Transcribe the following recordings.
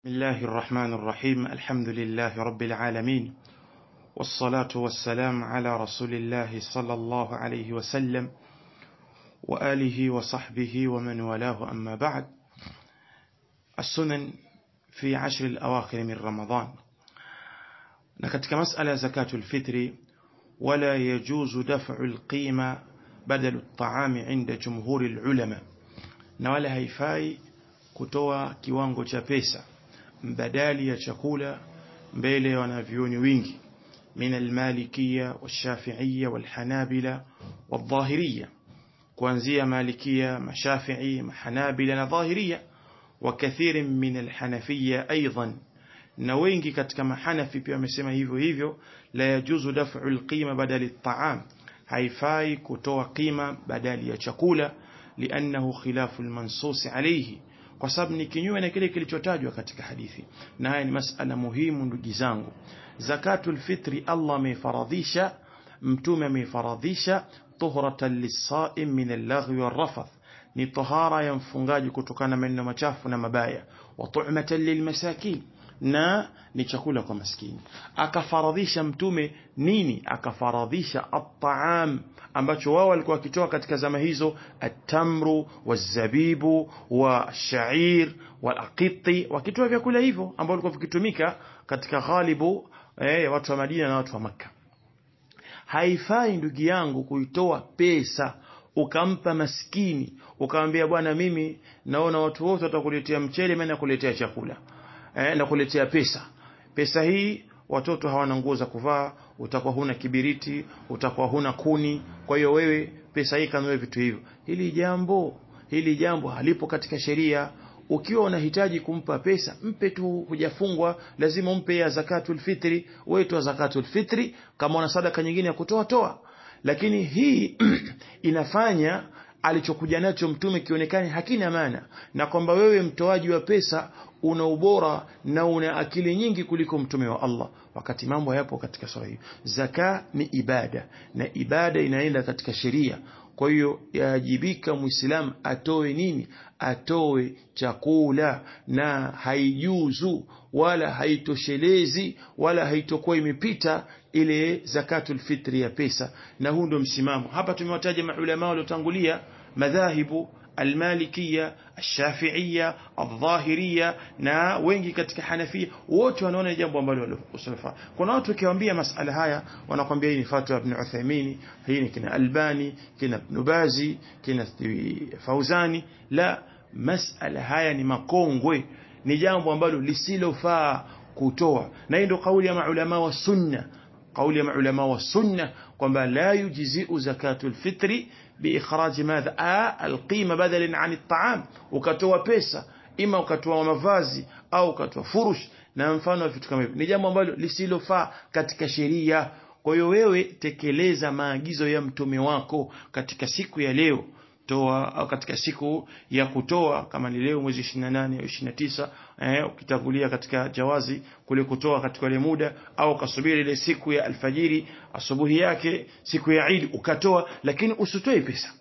بسم الله الرحمن الرحيم. الحمد لله رب العالمين، والصلاة والسلام على رسول الله صلى الله عليه وسلم وآله وصحبه ومن والاه، أما بعد. السنن في 10 الأواخر من رمضان. نكتك مسألة زكاة الفطر، ولا يجوز دفع القيمة بدل الطعام عند جمهور العلماء، ولا هيفاي kutoa kiwango cha pesa mbadali ya chakula mbele ya wanavyuoni wingi min almalikia washafiia walhanabila wadhahiria, kuanzia malikia, mashafi'i, mahanabila na dhahiria, wa kathiri min alhanafia aidan, na wengi katika mahanafi pia wamesema hivyo hivyo. La yajuzu daf'u alqima badali at'am, haifai kutoa qima badali ya chakula, liannahu khilafu almansus alayhi, kwa sababu ni kinyume na kile kilichotajwa katika hadithi. Na haya ni masala muhimu ndugu zangu. Zakatul fitri Allah amefaradhisha, mtume amefaradhisha, tuhratan lis-sa'im min al-laghwi war-rafath, ni tahara ya mfungaji kutokana na maneno machafu na mabaya, wa tu'matan lil-masakin, na ni chakula kwa maskini. Akafaradhisha mtume nini? Akafaradhisha at-ta'am, ambacho wao walikuwa wakitoa katika zama hizo, at-tamru waz-zabibu wa-shair wal-aqiti, wakitoa vyakula hivyo ambao walikuwa vikitumika katika ghalibu watu wa Madina na watu wa Makka. Haifai ndugu yangu kuitoa pesa ukampa maskini, ukamwambia bwana, mimi naona watu wote watakuletea mchele, mimi nakuletea chakula, na kuletea pesa hii, watoto hawana nguo za kuvaa, utakuwa huna kibiriti, utakuwa huna kuni, kwa hiyo wewe pesa hii kanunue vitu hivyo. Hili jambo halipo katika sheria. Ukiwa unahitaji kumpa pesa, mpe tu, hujafungwa lazima umpe ya zakatul fitri. Wewe toa zakatul fitri, kama una sadaka nyingine ya kutoa toa, lakini hii inafanya alichokuja nacho mtume kionekane hakina maana, na kwamba wewe mtoaji wa pesa una ubora na una akili nyingi kuliko mtume wa Allah, wakati mambo hayapo katika sura hii. Zaka ni ibada, na ibada inaenda katika sheria. Kwa hiyo yajibika Muislamu atoe nini? Atoe chakula, na haijuzu wala haitoshelezi wala haitokuwa imepita ile zakatul fitri ya pesa. Na huu ndio msimamo. Hapa tumewataja maulama waliotangulia, madhahibu almalikia, alshafiia, aldhahiria, na wengi katika hanafia, wote wanaona jambo ambalo usulfa. Kuna watu ukiwaambia masala haya wanakuambia hii ni fatwa ibn Uthaymeen, hii ni kina Albani, kina Ibn Bazi, kina Fauzani. La, masala haya ni makongwe, ni jambo ambalo lisilofaa kutoa, na hii ndio kauli ya maulama wa sunna. قول يا علماء والسنة kwamba لا يجزئ زكاة الفطر بإخراج ماذا القيمة بدلا عن الطعام. ukatoa pesa, ima ukatoa mavazi au ukatoa furush na mfano vitu kama hivyo, ni jambo ambalo lisilofaa katika sheria. Kwa hiyo wewe tekeleza maagizo ya mtume wako katika siku ya leo, toa, au katika siku ya kutoa, kama ni leo mwezi 28 au 29, ukitangulia katika jawazi kule kutoa katika ile muda, au kasubiri ile siku ya alfajiri asubuhi yake siku ya Eid ukatoa, lakini usitoe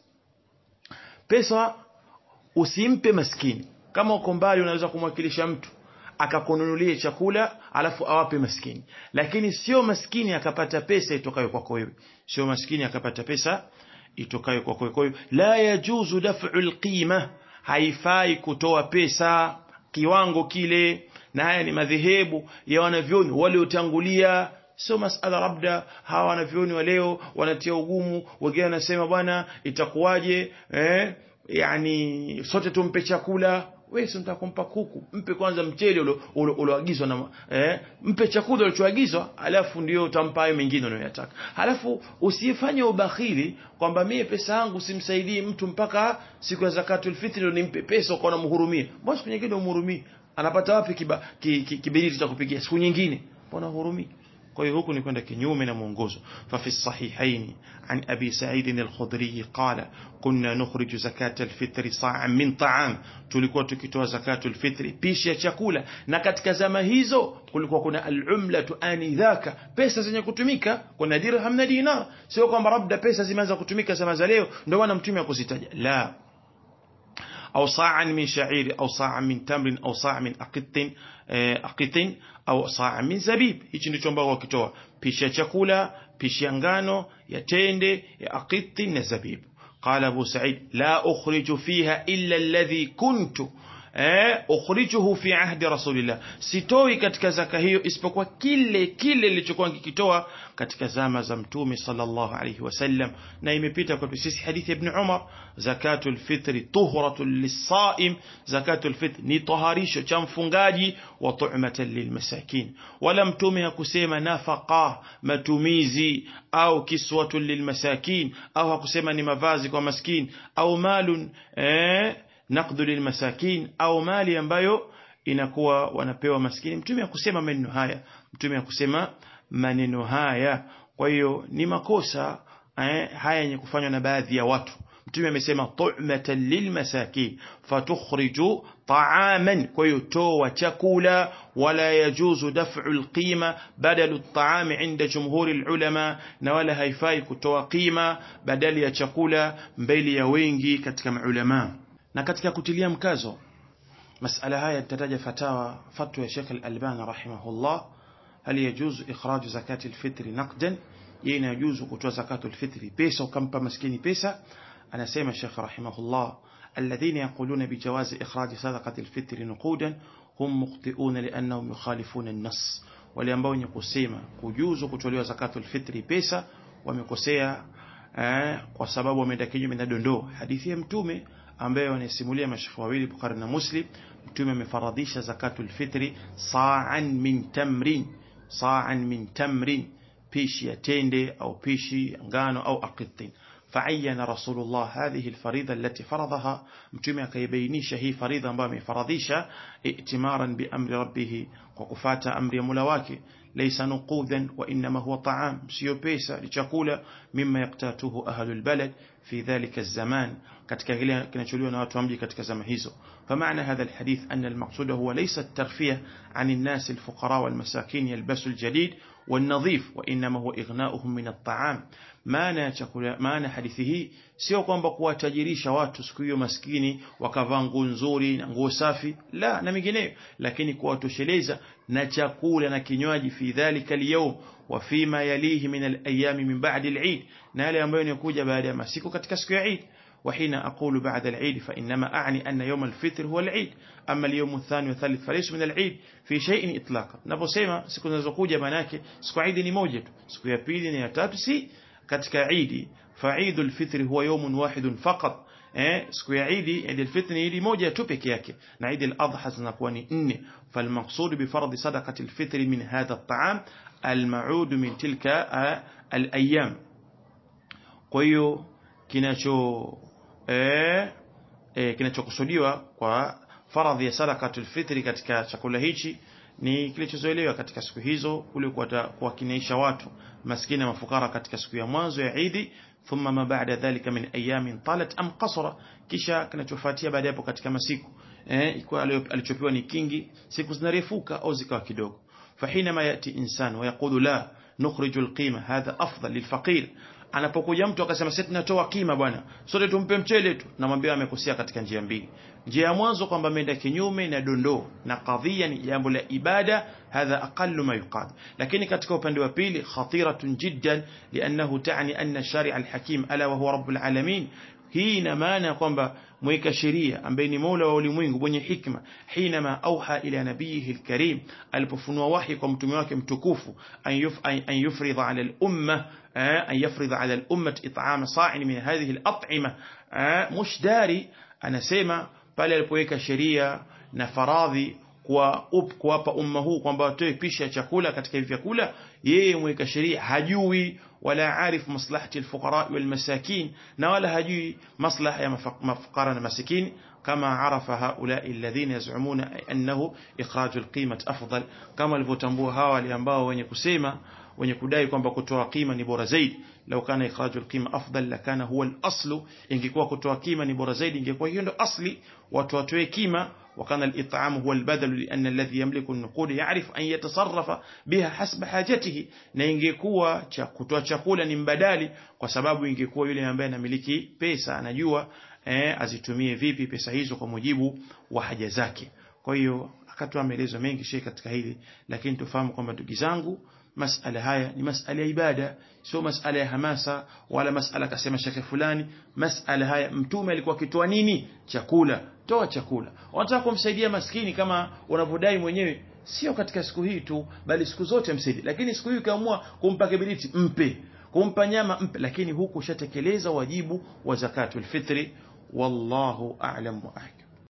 pesa usimpe maskini. Kama uko mbali unaweza kumwakilisha mtu akakununulia chakula alafu awape maskini, lakini sio maskini akapata pesa itokayo kwako wewe, sio maskini akapata pesa itokayo kwako wewe. Kwa hiyo la yajuzu daf'u alqima, haifai kutoa pesa kiwango kile. Na haya ni madhehebu ya wanavyoni waliotangulia, sio masala labda hawa wanavyoni wa leo wanatia ugumu. Wengine wanasema bwana, itakuwaje yani sote tumpe chakula. Wewe si mtakumpa kuku, mpe kwanza mchele ulioagizwa na mpe chakula ulichoagizwa, alafu ndio utampa hayo mengine unayotaka. Alafu usifanye ubakhili kwamba mimi pesa yangu simsaidii mtu mpaka siku ya zakatul fitri ndio nimpe pesa kwa namhurumia. Mbona siku nyingine umhurumii? Anapata wapi kibiriti cha kupigia siku nyingine? Mbona hurumii? Kwa hiyo huku ni kwenda kinyume na mwongozo. Fa fi sahihaini an Abi Sa'id al-Khudri qala kunna nukhriju zakat al-fitr sa'an min ta'am, tulikuwa tukitoa zakatul fitri pishi ya chakula. Na katika zama hizo kulikuwa kuna al-umlatu anidhaka, pesa zenye kutumika, kuna dirham na dinar. Sio kwamba labda pesa zimeanza kutumika zama za leo ndio maana mtume akuzitaja, la. au sa'an min sha'ir au sa'an min tamrin au sa'an min aqitin au sa'an min zabib. Hichi ndicho ambao wakitoa pishi ya chakula, pishi ya ngano, ya tende, ya aqitin na zabib. قال أبو سعيد لا أخرج فيها إلا الذي كنت أخرجه في عهد رسول الله. Sitoi katika zaka hiyo isipokuwa kile nilichokuwa nikikitoa katika zama za Mtume sallallahu alayhi wasallam. Na imepita kwa sisi hadithi ibn Umar, zakatul fitri tuhratun lis-saim, zakatul fitri ni taharisho cha mfungaji wa tu'matan lilmasakin. Wala Mtume hakusema nafaqa, matumizi, au kiswatun lilmasakin, au hakusema ni mavazi kwa maskini, au malun naqdu lilmasakin, au mali ambayo inakuwa wanapewa maskini. Mtume hakusema maneno haya, Mtume hakusema maneno haya. Kwa hiyo ni makosa haya yenye kufanywa na baadhi ya watu. Mtume amesema tu'matan lilmasakin fatukhriju ta'aman, kwa hiyo toa chakula. Wala yajuzu daf'u alqima badalu at'am 'inda jumhuri alulama, na wala haifai kutoa qima badali ya chakula mbele ya wengi katika maulama. Na katika kutilia mkazo masala haya tutataja fatwa ya Sheikh Al-Albani rahimahullah, hal yajuzu ikhraj zakati al-fitri naqdan, yajuzu kutoa zakatu al-fitri pesa ukampa maskini pesa. Anasema Sheikh rahimahullah alladhina yaquluna bijawazi ikhraj sadaqati al-fitri nuqudan hum mukhti'un li'annahum yukhalifuna an-nass. Wale ambao wenye kusema kujuzu kutolewa zakatu al-fitri pesa wamekosea, kwa sababu wameenda kinyume na dondoo hadithi ya Mtume ambaye wanasimulia mashaikh wawili Bukhari na Muslim. Mtume amefaradhisha zakatul fitri sa'an min tamrin, pishi ya tende au pishi ngano au aqitin. فعين رسول الله هذه الفريضة التي فرضها، متومي akaibainishi hii faridha ambayo amefaradhisha i'timaran bi amri rabbih, kwa kufuata amri ya Mola wake. laysa nuqudan wa inma huwa ta'am, sio pesa, ni chakula. mimma yaqtatuhu ahlul balad fi dhalika az-zaman, katika kile kinacholiwa na watu wa mji katika zama hizo. فمعنى هذا الحديث أن المقصود هو ليس الترفيه عن الناس الفقراء والمساكين يلبسوا الجديد والنظيف، وإنما هو إغناؤهم من الطعام. maana hadithi hii sio kwamba kuwatajirisha watu siku hiyo maskini wakavaa nguo nzuri na nguo safi, la na mengineyo, lakini kuwatosheleza na chakula na kinywaji fi dhalika al-yawm wa fima yalihi min al-ayyam min ba'd al-Eid, na yale ambayo yanakuja baada ya masiku katika siku ya Eid. وحين أقول بعد العيد فإنما أعني أن يوم الفطر هو العيد، أما اليوم الثاني والثالث فليس من العيد في شيء إطلاقا. naposema siku zinazokuja manake siku Eid ni moja tu, siku ya pili na ya tatu si katika Eid. fa'idul fitri huwa yawmun wahidun faqat, siku ya Eid, Eid al-Fitr ni Eid moja tu peke yake, na Eid al-Adha zinakuwa ni 4. falmaqsud bi fardhi sadaqati al-fitr min hadha at-ta'am al-ma'ud min tilka al-ayyam. Kwa hiyo kinachokusudiwa kwa faradhi ya sadaqatul fitri katika chakula hichi ni kilichozoelewa katika siku hizo, kule kuwakinaisha watu maskini na mafukara katika siku ya mwanzo ya Eid. thumma ma ba'da dhalika min ayamin talat am qasra, kisha kinachofuatia baada hapo katika masiku ikuwa alichopewa ni kingi, siku zinarefuka au zikawa kidogo. فحينما يأتي إنسان ويقول لا نخرج القيمة هذا أفضل للفقير, anapokuja mtu akasema sisi tunatoa kima bwana, sote tumpe mchele tu, namwambia amekosea katika njia mbili. Njia ya mwanzo kwamba ameenda kinyume na dondoo na kadhia ni jambo la ibada, hadha aqallu ma yuqad. Lakini katika upande wa pili khatiratun jiddan, liannahu ta'ni anna shari'a al-hakim ala wa huwa rabbul alamin. Hii ina maana kwamba mweka sheria ambaye ni Mola wa ulimwengu mwenye hikma, hinama auha ila nabiyihi al-karim, alipofunua wahi kwa mtume wake mtukufu, an yufridha ala al-umma ala al-ummah it'am sa'in min hadhihi al-at'ima mushdari. Anasema pale alipoweka sheria na faradhi kuwapa umma huu kwamba watoe pisha chakula katika hivi vyakula, yeye mweka sheria hajui wala arif maslahati alfuqara wal masakin, na wala hajui maslaha ya mafukara na masikini, kama arafa haula alladhina yaz'umuna annahu ikhraj alqimah afdal, kama alivyotambua hawa wale ambao wenye kudai kwamba kutoa qima ni bora zaidi. Lau kana ikhraj alqimah afdal lakana huwa al-aslu, ingekuwa kutoa qima ni bora zaidi ingekuwa hiyo ndo asli, watu watoe qima. وكان الإطعام هو البدل لأن الذي يملك النقود يعرف أن يتصرف بها حسب حاجته, na ingekuwa kutoa chakula ni mbadali kwa sababu ingekuwa yule ambaye anamiliki pesa anajua azitumie vipi pesa hizo kwa mujibu wa haja zake. Kwa hiyo akatoa maelezo mengi Sheikh katika hili, lakini tufahamu kwamba ndugu zangu, masala haya ni masala ya ibada, sio masala ya hamasa wala masala kasema shekhe fulani. Masala haya mtume alikuwa akitoa nini? Chakula. Toa chakula. Unataka kumsaidia maskini kama unavodai mwenyewe, sio katika siku hii tu, bali siku zote msaidie. Lakini siku hii ukaamua kumpa kibiriti, mpe. Kumpa nyama, mpe. Lakini huku ushatekeleza wajibu wa zakatul fitri. Wallahu a'lam wa ahkam.